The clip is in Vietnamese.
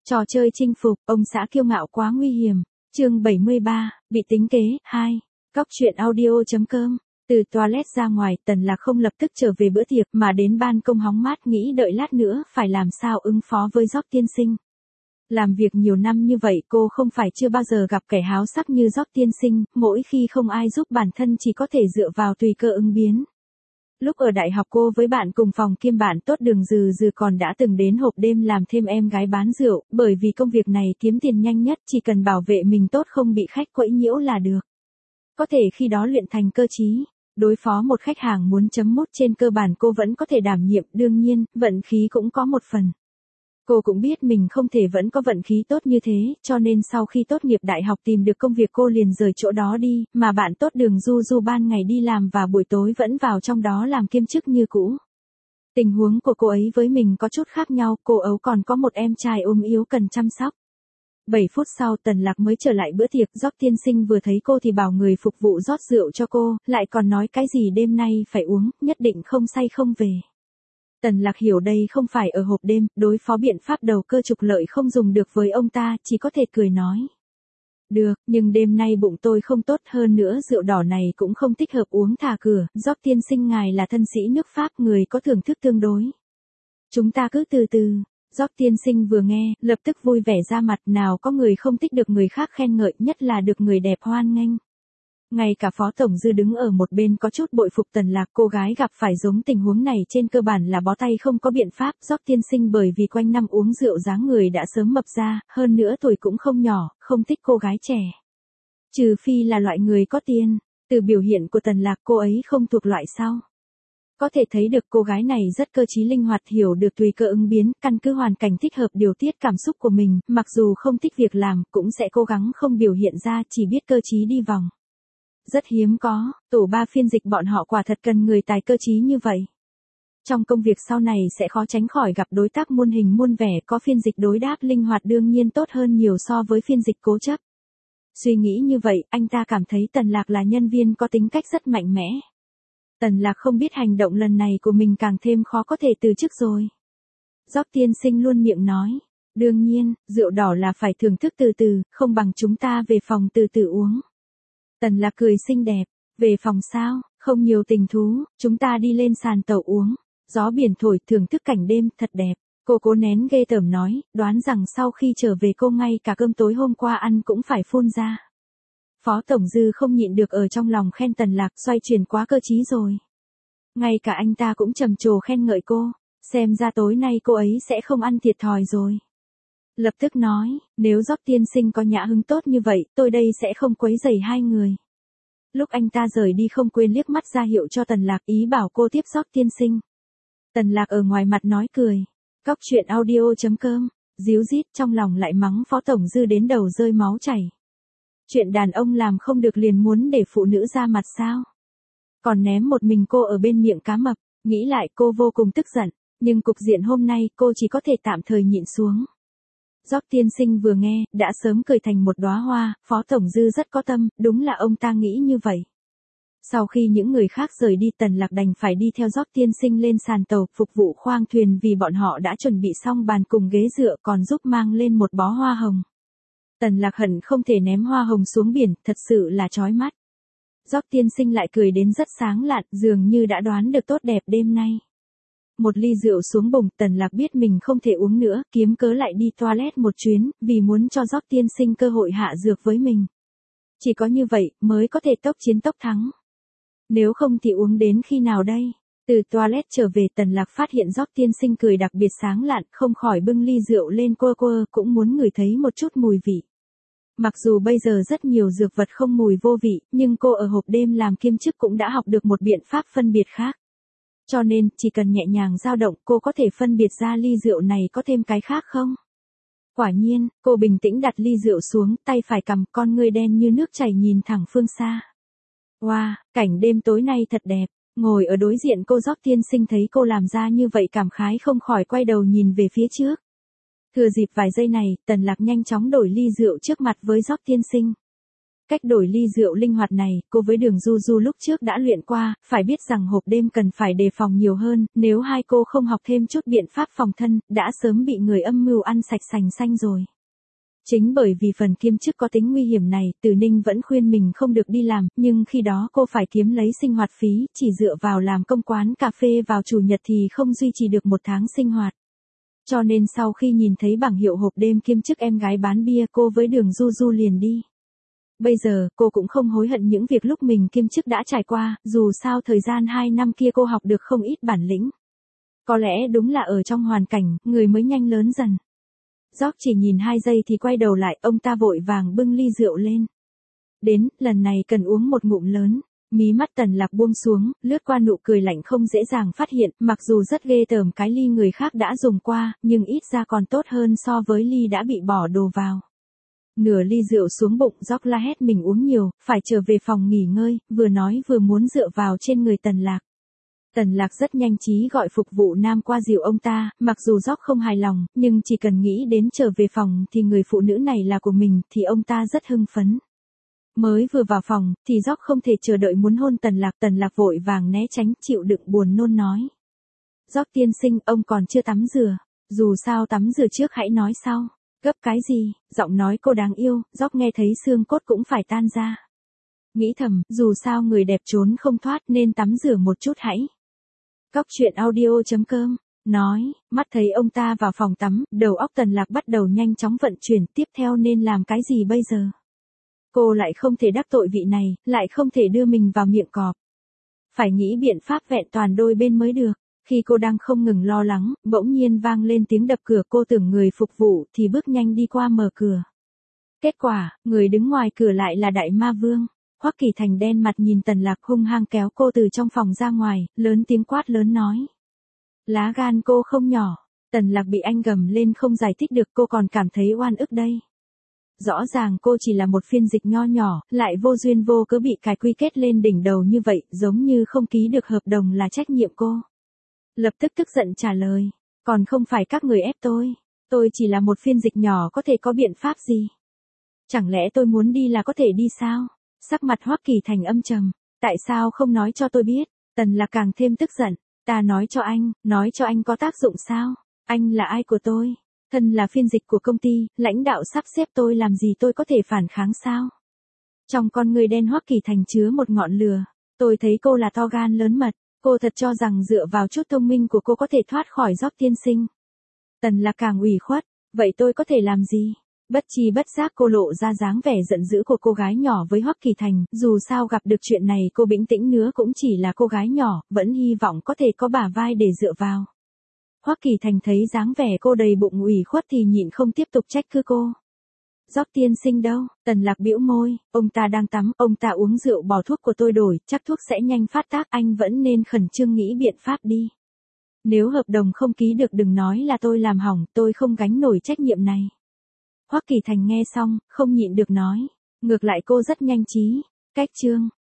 Trò chơi chinh phục, ông xã kiêu ngạo quá nguy hiểm. Chương 73, bị tính kế, 2. Cóc truyện audio.com. Từ toilet ra ngoài, Tần Lạc không lập tức trở về bữa tiệc mà đến ban công hóng mát nghĩ đợi lát nữa phải làm sao ứng phó với Job tiên sinh. Làm việc nhiều năm như vậy cô không phải chưa bao giờ gặp kẻ háo sắc như Job tiên sinh, mỗi khi không ai giúp bản thân chỉ có thể dựa vào tùy cơ ứng biến. Lúc ở đại học cô với bạn cùng phòng kiêm bạn tốt Đường Dừ Dừ còn đã từng đến hộp đêm làm thêm em gái bán rượu, bởi vì công việc này kiếm tiền nhanh nhất, chỉ cần bảo vệ mình tốt không bị khách quấy nhiễu là được. Có thể khi đó luyện thành cơ trí, đối phó một khách hàng muốn chấm mút trên cơ bản cô vẫn có thể đảm nhiệm, đương nhiên, vận khí cũng có một phần. Cô cũng biết mình không thể vẫn có vận khí tốt như thế, cho nên sau khi tốt nghiệp đại học tìm được công việc cô liền rời chỗ đó đi, mà bạn tốt Đường Du Du ban ngày đi làm và buổi tối vẫn vào trong đó làm kiêm chức như cũ. Tình huống của cô ấy với mình có chút khác nhau, cô ấy còn có một em trai ốm yếu cần chăm sóc. 7 phút sau Tần Lạc mới trở lại bữa tiệc, Job tiên sinh vừa thấy cô thì bảo người phục vụ rót rượu cho cô, lại còn nói cái gì đêm nay phải uống, nhất định không say không về. Tần Lạc hiểu đây không phải ở hộp đêm, đối phó biện pháp đầu cơ trục lợi không dùng được với ông ta, chỉ có thể cười nói. Được, nhưng đêm nay bụng tôi không tốt, hơn nữa rượu đỏ này cũng không thích hợp uống thả cửa, Job tiên sinh ngài là thân sĩ nước Pháp, người có thưởng thức tương đối. Chúng ta cứ từ từ. Job tiên sinh vừa nghe, lập tức vui vẻ ra mặt, nào có người không thích được người khác khen ngợi, nhất là được người đẹp hoan nghênh. Ngay cả Phó Tổng Dư đứng ở một bên có chút bội phục Tần Lạc, cô gái gặp phải giống tình huống này trên cơ bản là bó tay không có biện pháp. Job tiên sinh bởi vì quanh năm uống rượu dáng người đã sớm mập ra, hơn nữa tuổi cũng không nhỏ, không thích cô gái trẻ. Trừ phi là loại người có tiền, từ biểu hiện của Tần Lạc cô ấy không thuộc loại sau. Có thể thấy được cô gái này rất cơ trí linh hoạt, hiểu được tùy cơ ứng biến, căn cứ hoàn cảnh thích hợp điều tiết cảm xúc của mình, mặc dù không thích việc làm, cũng sẽ cố gắng không biểu hiện ra, chỉ biết cơ trí đi vòng. Rất hiếm có, tổ 3 phiên dịch bọn họ quả thật cần người tài cơ trí như vậy. Trong công việc sau này sẽ khó tránh khỏi gặp đối tác muôn hình muôn vẻ, có phiên dịch đối đáp linh hoạt đương nhiên tốt hơn nhiều so với phiên dịch cố chấp. Suy nghĩ như vậy, anh ta cảm thấy Tần Lạc là nhân viên có tính cách rất mạnh mẽ. Tần Lạc không biết hành động lần này của mình càng thêm khó có thể từ chức rồi. Job tiên sinh luôn miệng nói, đương nhiên, rượu đỏ là phải thưởng thức từ từ, không bằng chúng ta về phòng từ từ uống. Tần Lạc cười xinh đẹp, về phòng sao, không nhiều tình thú, chúng ta đi lên sàn tàu uống, gió biển thổi thưởng thức cảnh đêm thật đẹp. Cô cố nén ghê tởm nói, đoán rằng sau khi trở về cô ngay cả cơm tối hôm qua ăn cũng phải phun ra. Phó Tổng Dư không nhịn được ở trong lòng khen Tần Lạc xoay chuyển quá cơ trí rồi. Ngay cả anh ta cũng trầm trồ khen ngợi cô, xem ra tối nay cô ấy sẽ không ăn thiệt thòi rồi. Lập tức nói, nếu Job tiên sinh có nhã hứng tốt như vậy, tôi đây sẽ không quấy rầy hai người. Lúc anh ta rời đi không quên liếc mắt ra hiệu cho Tần Lạc, ý bảo cô tiếp Job tiên sinh. Tần Lạc ở ngoài mặt nói cười, cóc truyện audio.com, díu dít trong lòng lại mắng Phó Tổng Dư đến đầu rơi máu chảy. Chuyện đàn ông làm không được liền muốn để phụ nữ ra mặt sao? Còn ném một mình cô ở bên miệng cá mập, nghĩ lại cô vô cùng tức giận, nhưng cục diện hôm nay cô chỉ có thể tạm thời nhịn xuống. Job tiên sinh vừa nghe, đã sớm cười thành một đóa hoa, Phó Tổng Dư rất có tâm, đúng là ông ta nghĩ như vậy. Sau khi những người khác rời đi Tần Lạc đành phải đi theo Job tiên sinh lên sàn tàu, phục vụ khoang thuyền vì bọn họ đã chuẩn bị xong bàn cùng ghế dựa còn giúp mang lên một bó hoa hồng. Tần Lạc hận không thể ném hoa hồng xuống biển, thật sự là chói mắt. Job tiên sinh lại cười đến rất sáng lạn, dường như đã đoán được tốt đẹp đêm nay. Một ly rượu xuống bụng, Tần Lạc biết mình không thể uống nữa, kiếm cớ lại đi toilet một chuyến, vì muốn cho Job tiên sinh cơ hội hạ dược với mình. Chỉ có như vậy, mới có thể tốc chiến tốc thắng. Nếu không thì uống đến khi nào đây? Từ toilet trở về Tần Lạc phát hiện Job tiên sinh cười đặc biệt sáng lạn, không khỏi bưng ly rượu lên quơ quơ, cũng muốn ngửi thấy một chút mùi vị. Mặc dù bây giờ rất nhiều dược vật không mùi vô vị, nhưng cô ở hộp đêm làm kiêm chức cũng đã học được một biện pháp phân biệt khác. Cho nên, chỉ cần nhẹ nhàng dao động, cô có thể phân biệt ra ly rượu này có thêm cái khác không? Quả nhiên, cô bình tĩnh đặt ly rượu xuống, tay phải cầm, con ngươi đen như nước chảy nhìn thẳng phương xa. Wow, cảnh đêm tối nay thật đẹp. Ngồi ở đối diện cô Job tiên sinh thấy cô làm ra như vậy cảm khái không khỏi quay đầu nhìn về phía trước. Thừa dịp vài giây này, Tần Lạc nhanh chóng đổi ly rượu trước mặt với Job tiên sinh. Cách đổi ly rượu linh hoạt này, cô với Đường Du Du lúc trước đã luyện qua, phải biết rằng hộp đêm cần phải đề phòng nhiều hơn, nếu hai cô không học thêm chút biện pháp phòng thân, đã sớm bị người âm mưu ăn sạch sành xanh rồi. Chính bởi vì phần kiêm chức có tính nguy hiểm này, Từ Ninh vẫn khuyên mình không được đi làm, nhưng khi đó cô phải kiếm lấy sinh hoạt phí, chỉ dựa vào làm công quán cà phê vào chủ nhật thì không duy trì được một tháng sinh hoạt. Cho nên sau khi nhìn thấy bảng hiệu hộp đêm kiêm chức em gái bán bia, cô với Đường Du Du liền đi. Bây giờ, cô cũng không hối hận những việc lúc mình kiêm chức đã trải qua, dù sao thời gian 2 năm kia cô học được không ít bản lĩnh. Có lẽ đúng là ở trong hoàn cảnh, người mới nhanh lớn dần. George chỉ nhìn 2 giây thì quay đầu lại, ông ta vội vàng bưng ly rượu lên. Đến, lần này cần uống một ngụm lớn. Mí mắt Tần Lạc buông xuống, lướt qua nụ cười lạnh không dễ dàng phát hiện, mặc dù rất ghê tởm cái ly người khác đã dùng qua, nhưng ít ra còn tốt hơn so với ly đã bị bỏ đồ vào. Nửa ly rượu xuống bụng, George la hét mình uống nhiều, phải trở về phòng nghỉ ngơi, vừa nói vừa muốn dựa vào trên người Tần Lạc. Tần Lạc rất nhanh trí gọi phục vụ nam qua dìu ông ta, mặc dù George không hài lòng, nhưng chỉ cần nghĩ đến trở về phòng thì người phụ nữ này là của mình thì ông ta rất hưng phấn. Mới vừa vào phòng, thì George không thể chờ đợi muốn hôn Tần Lạc vội vàng né tránh, chịu đựng buồn nôn nói. George tiên sinh, ông còn chưa tắm rửa, dù sao tắm rửa trước hãy nói sau. Gấp cái gì, giọng nói cô đáng yêu, George nghe thấy xương cốt cũng phải tan ra. Nghĩ thầm, dù sao người đẹp trốn không thoát nên tắm rửa một chút hãy. Cóc truyện audio.com, nói, mắt thấy ông ta vào phòng tắm, đầu óc Tần Lạc bắt đầu nhanh chóng vận chuyển, tiếp theo nên làm cái gì bây giờ? Cô lại không thể đắc tội vị này, lại không thể đưa mình vào miệng cọp. Phải nghĩ biện pháp vẹn toàn đôi bên mới được. Khi cô đang không ngừng lo lắng, bỗng nhiên vang lên tiếng đập cửa, cô tưởng người phục vụ thì bước nhanh đi qua mở cửa. Kết quả, người đứng ngoài cửa lại là Đại Ma Vương. Hoắc Kỳ Thành đen mặt nhìn Tần Lạc hung hăng kéo cô từ trong phòng ra ngoài, lớn tiếng quát lớn nói. Lá gan cô không nhỏ. Tần Lạc bị anh gầm lên không giải thích được, cô còn cảm thấy oan ức đây. Rõ ràng cô chỉ là một phiên dịch nho nhỏ, lại vô duyên vô cớ bị cài quy kết lên đỉnh đầu như vậy, giống như không ký được hợp đồng là trách nhiệm cô. Lập tức tức giận trả lời, còn không phải các người ép tôi chỉ là một phiên dịch nhỏ có thể có biện pháp gì? Chẳng lẽ tôi muốn đi là có thể đi sao? Sắc mặt Hoắc Kỳ Thành âm trầm, tại sao không nói cho tôi biết? Tần Lạc càng thêm tức giận, ta nói cho anh có tác dụng sao? Anh là ai của tôi? Thân là phiên dịch của công ty, lãnh đạo sắp xếp tôi làm gì tôi có thể phản kháng sao? Trong con người đen Hoắc Kỳ Thành chứa một ngọn lửa, tôi thấy cô là to gan lớn mật, cô thật cho rằng dựa vào chút thông minh của cô có thể thoát khỏi George tiên sinh. Tần Lạc càng ủy khuất, vậy tôi có thể làm gì? Bất chi bất giác cô lộ ra dáng vẻ giận dữ của cô gái nhỏ với Hoắc Kỳ Thành, dù sao gặp được chuyện này cô bình tĩnh nữa cũng chỉ là cô gái nhỏ, vẫn hy vọng có thể có bả vai để dựa vào. Hoắc Kỳ Thành thấy dáng vẻ cô đầy bụng ủy khuất thì nhịn không tiếp tục trách cứ cô. George tiên sinh đâu? Tần Lạc bĩu môi, ông ta đang tắm, ông ta uống rượu bỏ thuốc của tôi đổi, chắc thuốc sẽ nhanh phát tác, anh vẫn nên khẩn trương nghĩ biện pháp đi. Nếu hợp đồng không ký được đừng nói là tôi làm hỏng, tôi không gánh nổi trách nhiệm này. Hoắc Kỳ Thành nghe xong, không nhịn được nói, ngược lại cô rất nhanh trí. Cách chương